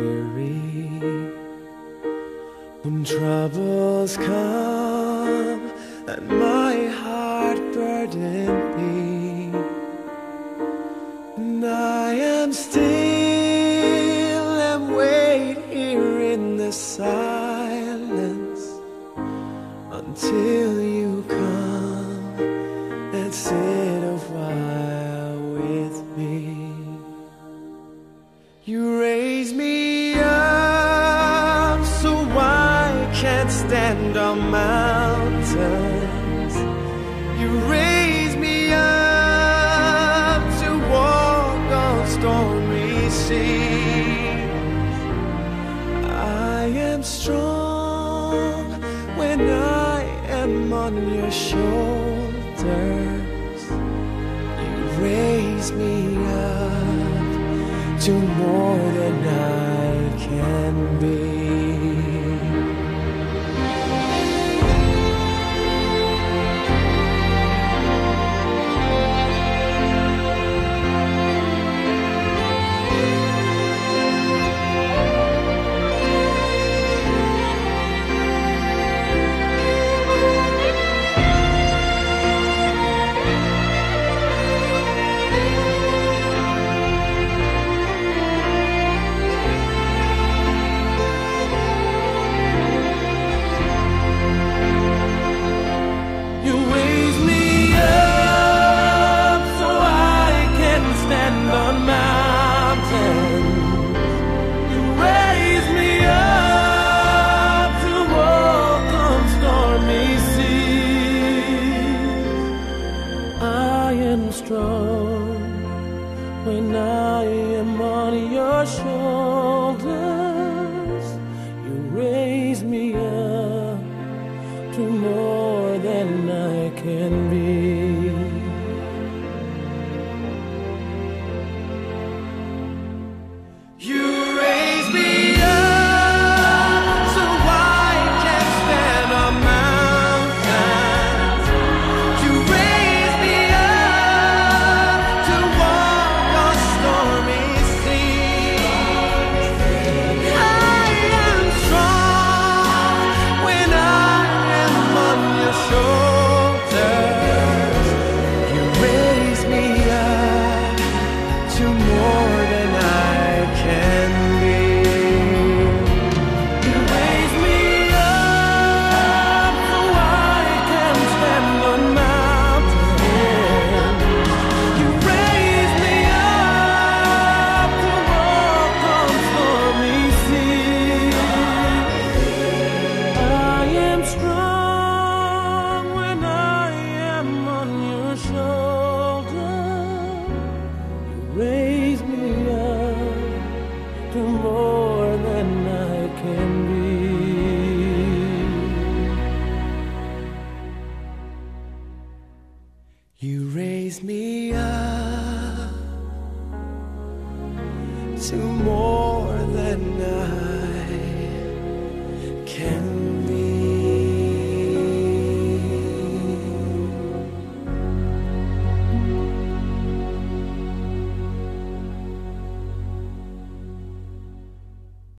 weary, when troubles come and my heart burden be, and I am still and wait here in the silence until you come and sit a while with me. You raise me up so I can't stand on mountains. You raise me up to walk on stormy seas. I am strong when I am on your shoulders. You raise me up to more than I can be. Strong when I am on your shoulders. You raise me up to more than I can be. You raise me up so I can stand on mountains. You raise me raise me up to more than I can be.